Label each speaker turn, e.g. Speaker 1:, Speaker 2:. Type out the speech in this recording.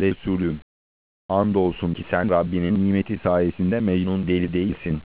Speaker 1: Resulüm, andolsun ki sen Rabbinin nimeti sayesinde mecnun deli değilsin.